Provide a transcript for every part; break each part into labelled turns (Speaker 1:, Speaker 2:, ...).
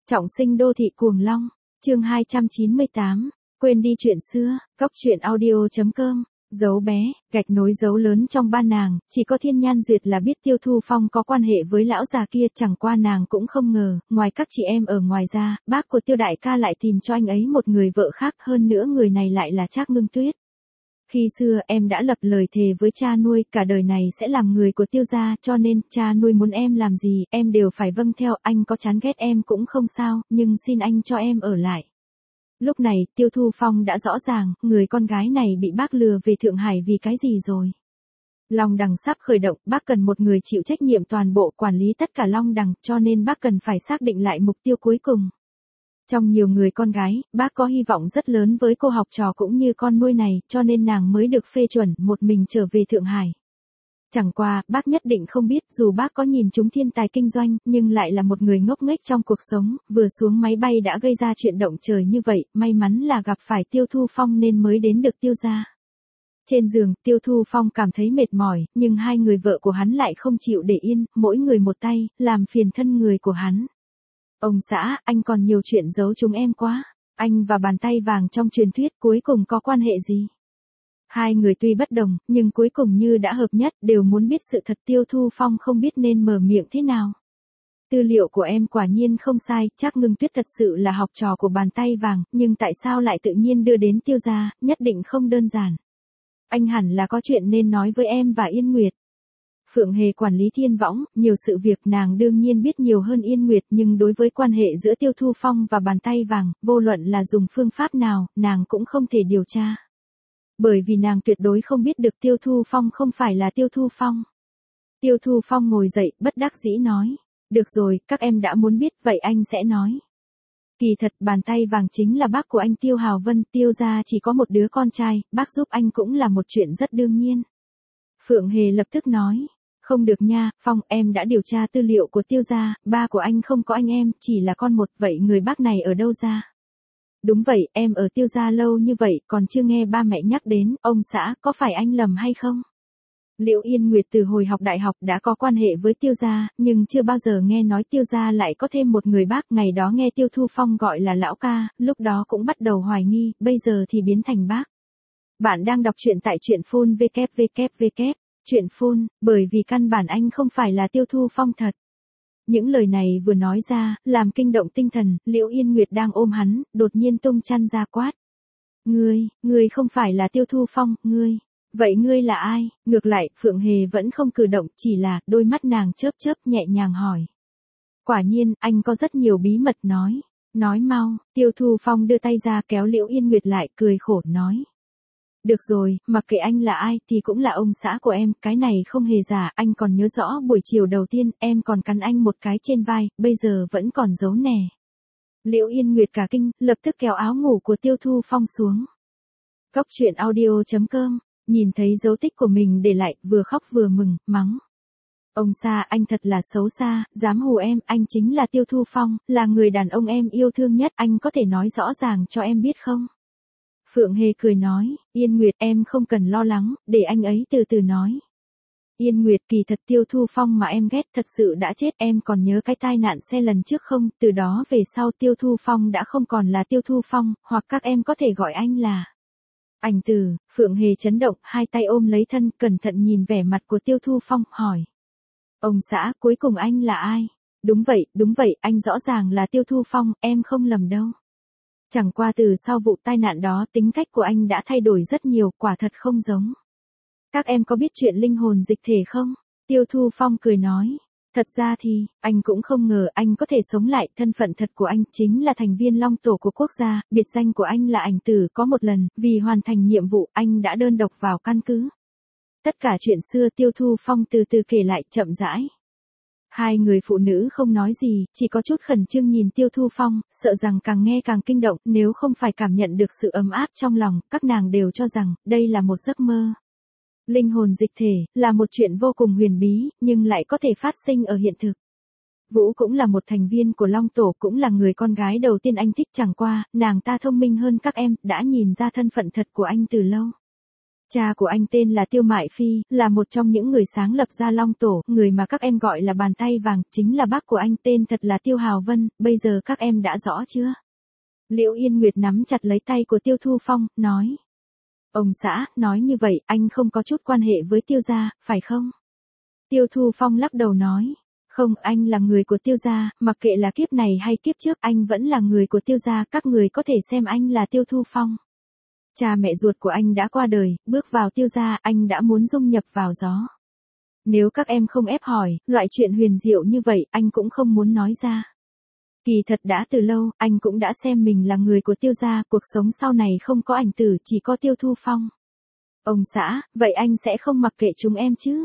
Speaker 1: Trọng sinh đô thị cuồng long, chương 298, quên đi chuyện xưa, góc truyện audio.com, dấu bé, gạch nối dấu lớn trong ba nàng, chỉ có Thiên Nhan Duyệt là biết Tiêu Thu Phong có quan hệ với lão già kia, chẳng qua nàng cũng không ngờ, ngoài các chị em ở ngoài ra, bác của Tiêu đại ca lại tìm cho anh ấy một người vợ khác, hơn nữa người này lại là Trác Ngưng Tuyết. Khi xưa em đã lập lời thề với cha nuôi, cả đời này sẽ làm người của Tiêu gia, cho nên cha nuôi muốn em làm gì, em đều phải vâng theo, anh có chán ghét em cũng không sao, nhưng xin anh cho em ở lại. Lúc này, Tiêu Thu Phong đã rõ ràng, người con gái này bị bác lừa về Thượng Hải vì cái gì rồi. Long Đằng sắp khởi động, bác cần một người chịu trách nhiệm toàn bộ quản lý tất cả Long Đằng, cho nên bác cần phải xác định lại mục tiêu cuối cùng. Trong nhiều người con gái, bác có hy vọng rất lớn với cô học trò cũng như con nuôi này, cho nên nàng mới được phê chuẩn một mình trở về Thượng Hải. Chẳng qua, bác nhất định không biết, dù bác có nhìn chúng thiên tài kinh doanh, nhưng lại là một người ngốc nghếch trong cuộc sống, vừa xuống máy bay đã gây ra chuyện động trời như vậy, may mắn là gặp phải Tiêu Thu Phong nên mới đến được Tiêu gia. Trên giường, Tiêu Thu Phong cảm thấy mệt mỏi, nhưng hai người vợ của hắn lại không chịu để yên, mỗi người một tay, làm phiền thân người của hắn. Ông xã, anh còn nhiều chuyện giấu chúng em quá. Anh và bàn tay vàng trong truyền thuyết cuối cùng có quan hệ gì? Hai người tuy bất đồng, nhưng cuối cùng như đã hợp nhất, đều muốn biết sự thật. Tiêu Thu Phong không biết nên mở miệng thế nào. Tư liệu của em quả nhiên không sai, Trác Ngưng Tuyết thật sự là học trò của bàn tay vàng, nhưng tại sao lại tự nhiên đưa đến Tiêu gia, nhất định không đơn giản. Anh hẳn là có chuyện nên nói với em và Yên Nguyệt. Phượng Hề quản lý Thiên Võng, nhiều sự việc nàng đương nhiên biết nhiều hơn Yên Nguyệt, nhưng đối với quan hệ giữa Tiêu Thu Phong và bàn tay vàng, vô luận là dùng phương pháp nào, nàng cũng không thể điều tra. Bởi vì nàng tuyệt đối không biết được Tiêu Thu Phong không phải là Tiêu Thu Phong. Tiêu Thu Phong ngồi dậy, bất đắc dĩ nói. Được rồi, các em đã muốn biết, vậy anh sẽ nói. Kỳ thật, bàn tay vàng chính là bác của anh Tiêu Hào Vân, Tiêu gia chỉ có một đứa con trai, bác giúp anh cũng là một chuyện rất đương nhiên. Phượng Hề lập tức nói. Không được nha, Phong, em đã điều tra tư liệu của Tiêu gia, ba của anh không có anh em, chỉ là con một, vậy người bác này ở đâu ra? Đúng vậy, em ở Tiêu gia lâu như vậy, còn chưa nghe ba mẹ nhắc đến, ông xã, có phải anh lầm hay không? Liễu Yên Nguyệt từ hồi học đại học đã có quan hệ với Tiêu gia, nhưng chưa bao giờ nghe nói Tiêu gia lại có thêm một người bác, ngày đó nghe Tiêu Thu Phong gọi là lão ca, lúc đó cũng bắt đầu hoài nghi, bây giờ thì biến thành bác. Bạn đang đọc truyện tại truyện phun www. Chuyện phun, bởi vì căn bản anh không phải là Tiêu Thu Phong thật. Những lời này vừa nói ra, làm kinh động tinh thần, Liễu Yên Nguyệt đang ôm hắn, đột nhiên tung chăn ra quát. Ngươi không phải là Tiêu Thu Phong, ngươi. Vậy ngươi là ai? Ngược lại, Phượng Hề vẫn không cử động, chỉ là, đôi mắt nàng chớp chớp nhẹ nhàng hỏi. Quả nhiên, anh có rất nhiều bí mật nói. Nói mau, Tiêu Thu Phong đưa tay ra kéo Liễu Yên Nguyệt lại, cười khổ nói. Được rồi, mặc kệ anh là ai thì cũng là ông xã của em, cái này không hề giả, anh còn nhớ rõ buổi chiều đầu tiên, em còn cắn anh một cái trên vai, bây giờ vẫn còn giấu nè. Liễu Yên Nguyệt cả kinh, lập tức kéo áo ngủ của Tiêu Thu Phong xuống. Góc truyện audio.com, nhìn thấy dấu tích của mình để lại, vừa khóc vừa mừng, mắng. Ông xã, anh thật là xấu xa, dám hù em, anh chính là Tiêu Thu Phong, là người đàn ông em yêu thương nhất, anh có thể nói rõ ràng cho em biết không? Phượng Hề cười nói, Yên Nguyệt em không cần lo lắng, để anh ấy từ từ nói. Yên Nguyệt kỳ thật Tiêu Thu Phong mà em ghét thật sự đã chết, em còn nhớ cái tai nạn xe lần trước không, từ đó về sau Tiêu Thu Phong đã không còn là Tiêu Thu Phong, hoặc các em có thể gọi anh là Ảnh Tử. Phượng Hề chấn động, hai tay ôm lấy thân, cẩn thận nhìn vẻ mặt của Tiêu Thu Phong, hỏi. Ông xã, cuối cùng anh là ai? Đúng vậy, anh rõ ràng là Tiêu Thu Phong, em không lầm đâu. Chẳng qua từ sau vụ tai nạn đó tính cách của anh đã thay đổi rất nhiều, quả thật không giống. Các em có biết chuyện linh hồn dịch thể không? Tiêu Thu Phong cười nói. Thật ra thì, anh cũng không ngờ anh có thể sống lại, thân phận thật của anh chính là thành viên Long Tổ của quốc gia, biệt danh của anh là Ảnh Tử, có một lần, vì hoàn thành nhiệm vụ, anh đã đơn độc vào căn cứ. Tất cả chuyện xưa Tiêu Thu Phong từ từ kể lại, chậm rãi. Hai người phụ nữ không nói gì, chỉ có chút khẩn trương nhìn Tiêu Thu Phong, sợ rằng càng nghe càng kinh động, nếu không phải cảm nhận được sự ấm áp trong lòng, các nàng đều cho rằng, đây là một giấc mơ. Linh hồn dịch thể, là một chuyện vô cùng huyền bí, nhưng lại có thể phát sinh ở hiện thực. Vũ cũng là một thành viên của Long Tổ, cũng là người con gái đầu tiên anh thích, chẳng qua, nàng ta thông minh hơn các em, đã nhìn ra thân phận thật của anh từ lâu. Cha của anh tên là Tiêu Mại Phi, là một trong những người sáng lập ra Long Tổ, người mà các em gọi là bàn tay vàng, chính là bác của anh tên thật là Tiêu Hào Vân, bây giờ các em đã rõ chưa? Liễu Yên Nguyệt nắm chặt lấy tay của Tiêu Thu Phong, nói. Ông xã, nói như vậy, anh không có chút quan hệ với Tiêu gia, phải không? Tiêu Thu Phong lắc đầu nói. Không, anh là người của Tiêu gia, mặc kệ là kiếp này hay kiếp trước, anh vẫn là người của Tiêu gia, các người có thể xem anh là Tiêu Thu Phong. Cha mẹ ruột của anh đã qua đời, bước vào Tiêu gia, anh đã muốn dung nhập vào gió. Nếu các em không ép hỏi, loại chuyện huyền diệu như vậy, anh cũng không muốn nói ra. Kỳ thật đã từ lâu, anh cũng đã xem mình là người của Tiêu gia, cuộc sống sau này không có ảnh tử, chỉ có Tiêu Thu Phong. Ông xã, vậy anh sẽ không mặc kệ chúng em chứ?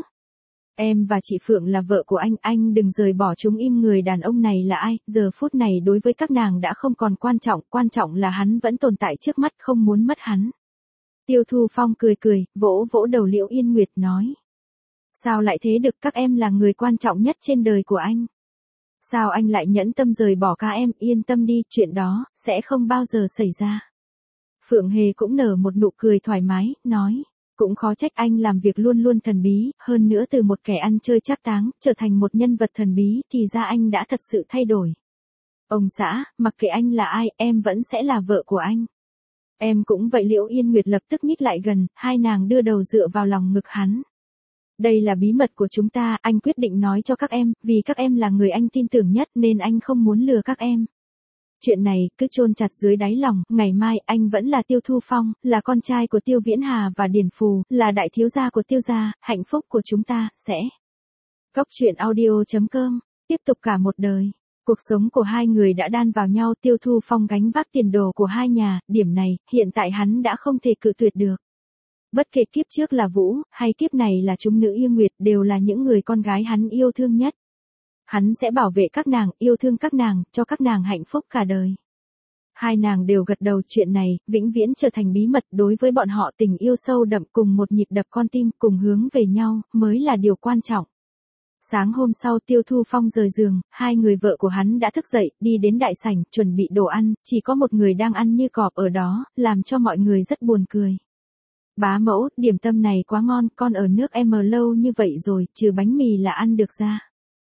Speaker 1: Em và chị Phượng là vợ của anh đừng rời bỏ chúng im, người đàn ông này là ai, giờ phút này đối với các nàng đã không còn quan trọng là hắn vẫn tồn tại trước mắt, không muốn mất hắn. Tiêu Thu Phong cười cười, vỗ vỗ đầu Liễu Yên Nguyệt nói. Sao lại thế được, các em là người quan trọng nhất trên đời của anh. Sao anh lại nhẫn tâm rời bỏ các em, yên tâm đi, chuyện đó, sẽ không bao giờ xảy ra. Phượng Hề cũng nở một nụ cười thoải mái, nói. Cũng khó trách anh làm việc luôn luôn thần bí, hơn nữa từ một kẻ ăn chơi trác táng, trở thành một nhân vật thần bí, thì ra anh đã thật sự thay đổi. Ông xã, mặc kệ anh là ai, em vẫn sẽ là vợ của anh. Em cũng vậy. Liễu Yên Nguyệt lập tức nhích lại gần, hai nàng đưa đầu dựa vào lòng ngực hắn. Đây là bí mật của chúng ta, anh quyết định nói cho các em, vì các em là người anh tin tưởng nhất nên anh không muốn lừa các em. Chuyện này cứ chôn chặt dưới đáy lòng, ngày mai anh vẫn là Tiêu Thu Phong, là con trai của Tiêu Viễn Hà và Điền Phù, là đại thiếu gia của Tiêu gia, hạnh phúc của chúng ta sẽ. Góc truyện audio.com, tiếp tục cả một đời. Cuộc sống của hai người đã đan vào nhau, Tiêu Thu Phong gánh vác tiền đồ của hai nhà, điểm này, hiện tại hắn đã không thể cự tuyệt được. Bất kể kiếp trước là Vũ, hay kiếp này là chúng nữ yêu nguyệt, đều là những người con gái hắn yêu thương nhất. Hắn sẽ bảo vệ các nàng, yêu thương các nàng, cho các nàng hạnh phúc cả đời. Hai nàng đều gật đầu, chuyện này, vĩnh viễn trở thành bí mật, đối với bọn họ tình yêu sâu đậm cùng một nhịp đập con tim, cùng hướng về nhau, mới là điều quan trọng. Sáng hôm sau Tiêu Thu Phong rời giường, hai người vợ của hắn đã thức dậy, đi đến đại sảnh, chuẩn bị đồ ăn, chỉ có một người đang ăn như cọp ở đó, làm cho mọi người rất buồn cười. Bá mẫu, điểm tâm này quá ngon, con ở nước em lâu như vậy rồi, trừ bánh mì là ăn được ra.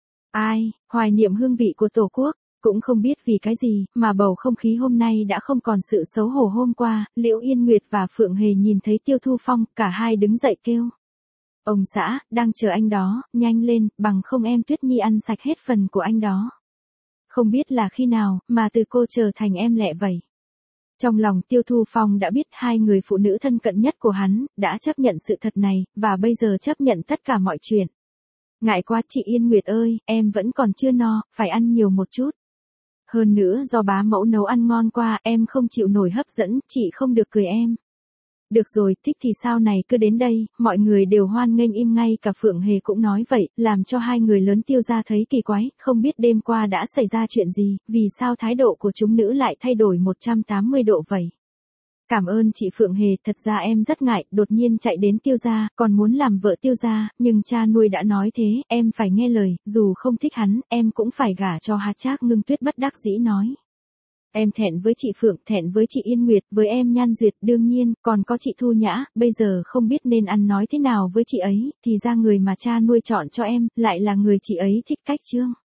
Speaker 1: Ai, hoài niệm hương vị của Tổ quốc, cũng không biết vì cái gì, mà bầu không khí hôm nay đã không còn sự xấu hổ hôm qua, Liễu Yên Nguyệt và Phượng Hề nhìn thấy Tiêu Thu Phong, cả hai đứng dậy kêu. Ông xã, đang chờ anh đó, nhanh lên, bằng không em Tuyết Nhi ăn sạch hết phần của anh đó. Không biết là khi nào, mà từ cô trở thành em lẹ vậy. Trong lòng Tiêu Thu Phong đã biết hai người phụ nữ thân cận nhất của hắn, đã chấp nhận sự thật này, và bây giờ chấp nhận tất cả mọi chuyện. Ngại quá chị Yên Nguyệt ơi, em vẫn còn chưa no, phải ăn nhiều một chút. Hơn nữa do bá mẫu nấu ăn ngon qua, em không chịu nổi hấp dẫn, chị không được cười em. Được rồi, thích thì sao này, cứ đến đây, mọi người đều hoan nghênh im, ngay cả Phượng Hề cũng nói vậy, làm cho hai người lớn Tiêu gia thấy kỳ quái, không biết đêm qua đã xảy ra chuyện gì, vì sao thái độ của chúng nữ lại thay đổi 180 độ vậy. Cảm ơn chị Phượng Hề, thật ra em rất ngại, đột nhiên chạy đến Tiêu gia, còn muốn làm vợ Tiêu gia, nhưng cha nuôi đã nói thế, em phải nghe lời, dù không thích hắn, em cũng phải gả cho hắn. Trác Ngưng Tuyết bất đắc dĩ nói. Em thẹn với chị Phượng, thẹn với chị Yên Nguyệt, với em Nhan Duyệt, đương nhiên, còn có chị Thu Nhã, bây giờ không biết nên ăn nói thế nào với chị ấy, thì ra người mà cha nuôi chọn cho em, lại là người chị ấy thích cách trương.